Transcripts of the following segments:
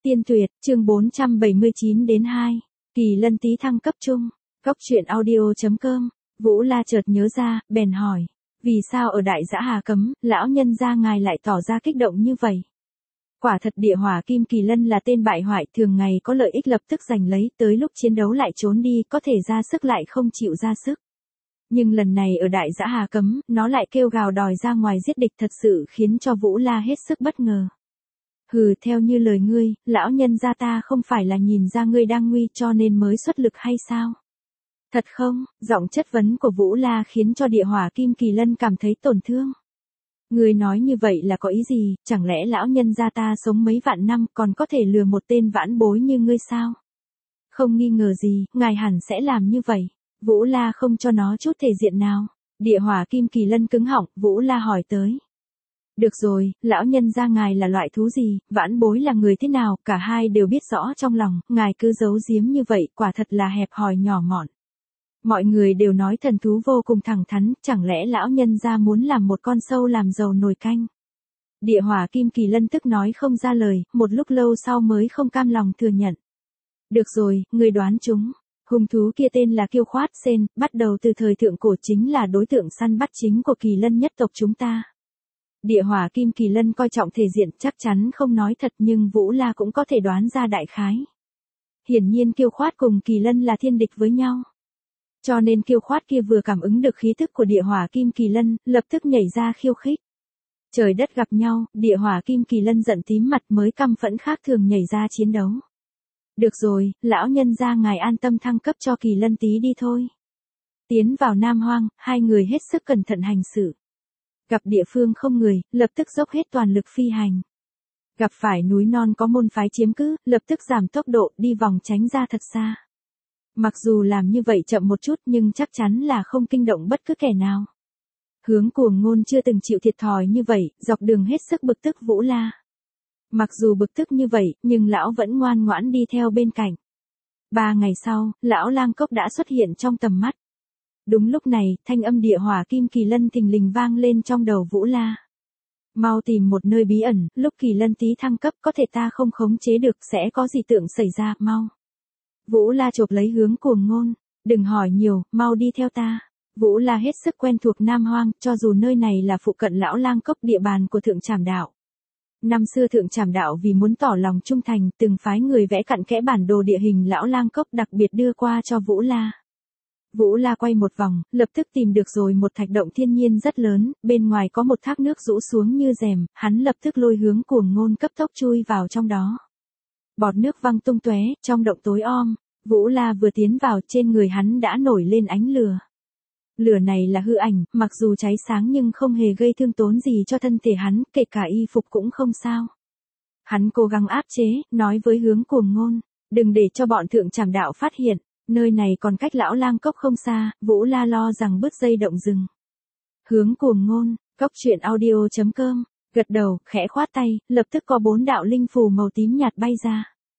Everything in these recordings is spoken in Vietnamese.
Tiên tuyệt, chương 479 đến 2. Kỳ lân tý thăng cấp trung. Góc truyện audio.com. Vũ La chợt nhớ ra, bèn hỏi. Vì sao ở Đại Dã Hà Cấm, lão nhân gia ngài lại tỏ ra kích động như vậy? Quả thật địa hỏa kim kỳ lân là tên bại hoại, thường ngày có lợi ích lập tức giành lấy, tới lúc chiến đấu lại trốn đi, có thể ra sức lại không chịu ra sức. Nhưng lần này ở Đại Dã Hà Cấm, nó lại kêu gào đòi ra ngoài giết địch, thật sự khiến cho Vũ La hết sức bất ngờ. Hừ, theo như lời ngươi, lão nhân gia ta không phải là nhìn ra ngươi đang nguy cho nên mới xuất lực hay sao? Thật không? Giọng chất vấn của Vũ La khiến cho địa hỏa kim kỳ lân cảm thấy tổn thương. Ngươi nói như vậy là có ý gì, chẳng lẽ lão nhân gia ta sống mấy vạn năm còn có thể lừa một tên vãn bối như ngươi sao? Không nghi ngờ gì, ngài hẳn sẽ làm như vậy. Vũ La không cho nó chút thể diện nào. Địa hỏa kim kỳ lân cứng họng, Vũ La hỏi tới. Được rồi, lão nhân gia ngài là loại thú gì, vãn bối là người thế nào, cả hai đều biết rõ trong lòng, ngài cứ giấu giếm như vậy, quả thật là hẹp hòi nhỏ mọn. Mọi người đều nói thần thú vô cùng thẳng thắn, chẳng lẽ lão nhân gia muốn làm một con sâu làm dầu nồi canh? Địa hỏa kim kỳ lân tức nói không ra lời, một lúc lâu sau mới không cam lòng thừa nhận. Được rồi, người đoán chúng. Hung thú kia tên là Kiêu Khoát Sen, bắt đầu từ thời thượng cổ chính là đối tượng săn bắt chính của kỳ lân nhất tộc chúng ta. Địa hỏa kim kỳ lân coi trọng thể diện, chắc chắn không nói thật, nhưng Vũ La cũng có thể đoán ra đại khái. Hiển nhiên Kiêu Khoát cùng kỳ lân là thiên địch với nhau. Cho nên Kiêu Khoát kia vừa cảm ứng được khí thức của địa hỏa kim kỳ lân, lập tức nhảy ra khiêu khích. Trời đất gặp nhau, địa hỏa kim kỳ lân giận tím mặt mới căm phẫn khác thường nhảy ra chiến đấu. Được rồi, lão nhân gia ngài an tâm thăng cấp cho kỳ lân tí đi thôi. Tiến vào Nam Hoang, hai người hết sức cẩn thận hành sự. Gặp địa phương không người, lập tức dốc hết toàn lực phi hành. Gặp phải núi non có môn phái chiếm cứ, lập tức giảm tốc độ, đi vòng tránh ra thật xa. Mặc dù làm như vậy chậm một chút nhưng chắc chắn là không kinh động bất cứ kẻ nào. Hướng Cuồng Ngôn chưa từng chịu thiệt thòi như vậy, dọc đường hết sức bực tức Vũ La. Mặc dù bực tức như vậy, nhưng lão vẫn ngoan ngoãn đi theo bên cạnh. 3 ngày sau, lão lang cốc đã xuất hiện trong tầm mắt. Đúng lúc này, thanh âm địa hỏa kim kỳ lân thình lình vang lên trong đầu Vũ La. Mau tìm một nơi bí ẩn, lúc kỳ lân tí thăng cấp có thể ta không khống chế được, sẽ có dị tượng xảy ra, mau. Vũ La chộp lấy Hướng Cuồng Ngôn, đừng hỏi nhiều, mau đi theo ta. Vũ La hết sức quen thuộc Nam Hoang, cho dù nơi này là phụ cận lão lang cốc, địa bàn của Thượng Trảm Đạo. Năm xưa Thượng Trảm Đạo vì muốn tỏ lòng trung thành, từng phái người vẽ cặn kẽ bản đồ địa hình lão lang cốc đặc biệt đưa qua cho Vũ La. Vũ La quay một vòng, lập tức tìm được rồi một thạch động thiên nhiên rất lớn, bên ngoài có một thác nước rũ xuống như rèm, hắn lập tức lôi Hướng Cuồng Ngôn cấp tốc chui vào trong đó. Bọt nước văng tung tóe, trong động tối om, Vũ La vừa tiến vào, trên người hắn đã nổi lên ánh lửa. Lửa này là hư ảnh, mặc dù cháy sáng nhưng không hề gây thương tốn gì cho thân thể hắn, kể cả y phục cũng không sao. Hắn cố gắng áp chế, nói với Hướng Cuồng Ngôn, đừng để cho bọn Thượng Trảm Đạo phát hiện, nơi này còn cách lão lang cốc không xa. Vũ La lo rằng bứt dây động rừng. Hướng Cuồng Ngôn, góc truyện audio.com, gật đầu, khẽ khoát tay, lập tức có 4 đạo linh phù màu tím nhạt bay ra.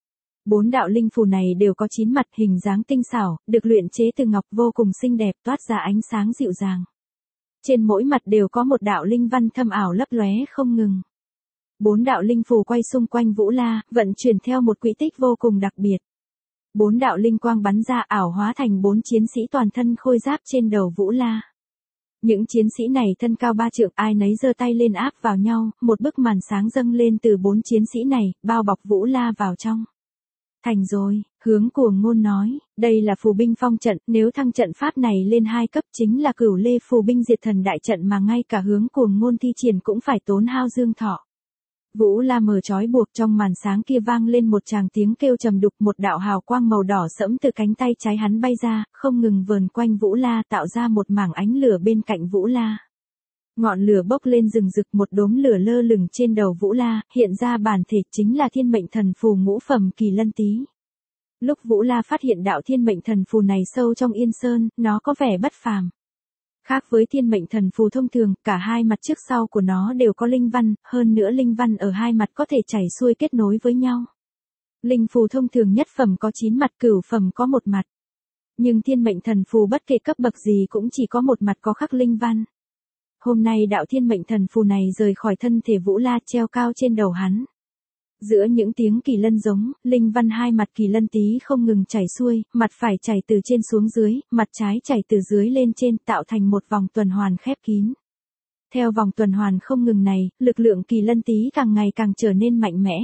4 đạo linh phù này đều có 9 mặt, hình dáng tinh xảo, được luyện chế từ ngọc, vô cùng xinh đẹp, toát ra ánh sáng dịu dàng. Trên mỗi mặt đều có một đạo linh văn thâm ảo lấp lóe không ngừng. 4 đạo linh phù quay xung quanh Vũ La, vận chuyển theo một quỹ tích vô cùng đặc biệt. 4 đạo linh quang bắn ra, ảo hóa thành 4 chiến sĩ toàn thân khôi giáp trên đầu Vũ La. Những chiến sĩ này thân cao 3 trượng, ai nấy giơ tay lên áp vào nhau, một bức màn sáng dâng lên từ 4 chiến sĩ này, bao bọc Vũ La vào trong. Thành rồi, Hướng Cuồng Ngôn nói, đây là phù binh phong trận, nếu thăng trận pháp này lên 2 cấp chính là Cửu Lê phù binh diệt thần đại trận mà ngay cả Hướng Cuồng Ngôn thi triển cũng phải tốn hao dương thọ. Vũ La mở trói buộc, trong màn sáng kia vang lên một tràng tiếng kêu trầm đục, một đạo hào quang màu đỏ sẫm từ cánh tay trái hắn bay ra, không ngừng vờn quanh Vũ La, tạo ra một mảng ánh lửa bên cạnh Vũ La. Ngọn lửa bốc lên rừng rực, một đốm lửa lơ lửng trên đầu Vũ La, hiện ra bản thể chính là thiên mệnh thần phù ngũ phẩm kỳ lân tí. Lúc Vũ La phát hiện đạo thiên mệnh thần phù này sâu trong Yên Sơn, nó có vẻ bất phàm. Khác với thiên mệnh thần phù thông thường, cả hai mặt trước sau của nó đều có linh văn, hơn nữa linh văn ở hai mặt có thể chảy xuôi kết nối với nhau. Linh phù thông thường nhất phẩm có 9 mặt, cửu phẩm có 1 mặt. Nhưng thiên mệnh thần phù bất kể cấp bậc gì cũng chỉ có 1 mặt có khắc linh văn. Hôm nay đạo thiên mệnh thần phù này rời khỏi thân thể Vũ La, treo cao trên đầu hắn. Giữa những tiếng kỳ lân giống, linh văn hai mặt kỳ lân tí không ngừng chảy xuôi, mặt phải chảy từ trên xuống dưới, mặt trái chảy từ dưới lên trên, tạo thành một vòng tuần hoàn khép kín. Theo vòng tuần hoàn không ngừng này, lực lượng kỳ lân tí càng ngày càng trở nên mạnh mẽ.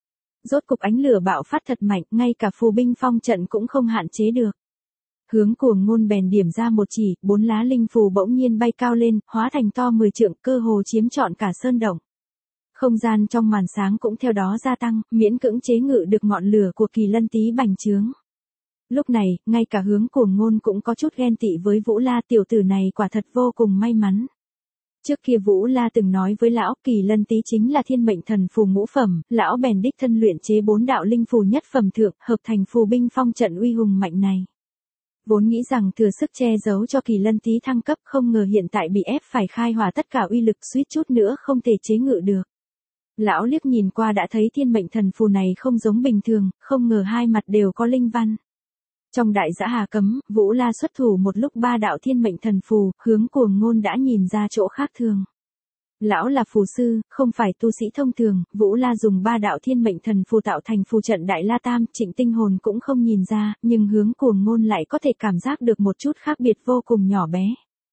Rốt cục ánh lửa bạo phát thật mạnh, ngay cả phù binh phong trận cũng không hạn chế được. Hướng Cuồng Ngôn bèn điểm ra một chỉ, 4 lá linh phù bỗng nhiên bay cao lên, hóa thành to 10 trượng, cơ hồ chiếm trọn cả sơn động. Không gian trong màn sáng cũng theo đó gia tăng, miễn cưỡng chế ngự được ngọn lửa của kỳ lân tí bành trướng. Lúc này, ngay cả Hướng Cuồng Ngôn cũng có chút ghen tị với Vũ La, tiểu tử này quả thật vô cùng may mắn. Trước kia Vũ La từng nói với lão, kỳ lân tí chính là thiên mệnh thần phù ngũ phẩm, lão bèn đích thân luyện chế 4 đạo linh phù nhất phẩm thượng, hợp thành phù binh phong trận uy hùng mạnh này. Vốn nghĩ rằng thừa sức che giấu cho kỳ lân tí thăng cấp, không ngờ hiện tại bị ép phải khai hỏa tất cả uy lực, suýt chút nữa không thể chế ngự được. Lão liếc nhìn qua đã thấy thiên mệnh thần phù này không giống bình thường, không ngờ hai mặt đều có linh văn. Trong đại dã Hà Cấm, Vũ La xuất thủ một lúc 3 đạo thiên mệnh thần phù, Hướng Cuồng Ngôn đã nhìn ra chỗ khác thường. Lão là phù sư, không phải tu sĩ thông thường, Vũ La dùng 3 đạo thiên mệnh thần phù tạo thành phù trận Đại La Tam, Trịnh Tinh Hồn cũng không nhìn ra, nhưng Hướng Cuồng Ngôn lại có thể cảm giác được một chút khác biệt vô cùng nhỏ bé.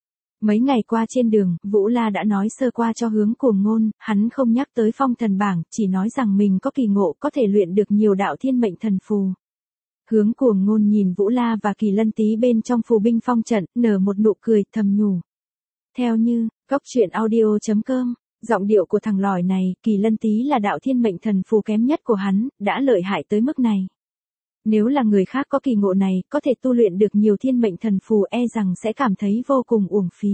Mấy ngày qua trên đường, Vũ La đã nói sơ qua cho Hướng Cuồng Ngôn, hắn không nhắc tới phong thần bảng, chỉ nói rằng mình có kỳ ngộ có thể luyện được nhiều đạo thiên mệnh thần phù. Hướng Cuồng Ngôn nhìn Vũ La và kỳ lân tí bên trong phù binh phong trận, nở một nụ cười, thầm nhủ. Theo như, goctruyện.audio.com, giọng điệu của thằng lòi này, kỳ lân tí là đạo thiên mệnh thần phù kém nhất của hắn, đã lợi hại tới mức này. Nếu là người khác có kỳ ngộ này, có thể tu luyện được nhiều thiên mệnh thần phù e rằng sẽ cảm thấy vô cùng uổng phí.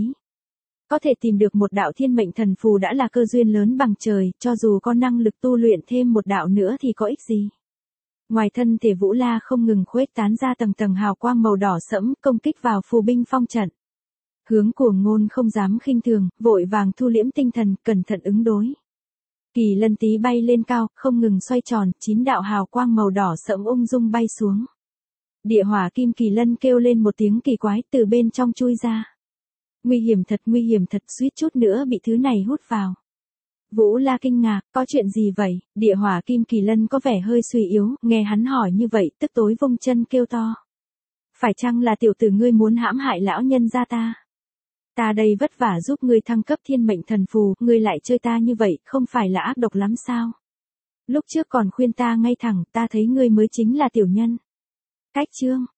Có thể tìm được một đạo thiên mệnh thần phù đã là cơ duyên lớn bằng trời, cho dù có năng lực tu luyện thêm một đạo nữa thì có ích gì. Ngoài thân thể Vũ La không ngừng khuếch tán ra tầng tầng hào quang màu đỏ sẫm, công kích vào phù binh phong trận. Hướng Cuồng Ngôn không dám khinh thường, vội vàng thu liễm tinh thần, cẩn thận ứng đối. Kỳ lân tí bay lên cao, không ngừng xoay tròn, 9 đạo hào quang màu đỏ sẫm ung dung bay xuống. Địa hỏa kim kỳ lân kêu lên một tiếng kỳ quái, từ bên trong chui ra. Nguy hiểm thật, suýt chút nữa bị thứ này hút vào. Vũ La kinh ngạc, có chuyện gì vậy? Địa hỏa kim kỳ lân có vẻ hơi suy yếu, nghe hắn hỏi như vậy, tức tối vung chân kêu to. Phải chăng là tiểu tử ngươi muốn hãm hại lão nhân gia ta? Ta đây vất vả giúp ngươi thăng cấp thiên mệnh thần phù, ngươi lại chơi ta như vậy, không phải là ác độc lắm sao? Lúc trước còn khuyên ta ngay thẳng, ta thấy ngươi mới chính là tiểu nhân. Cách chương.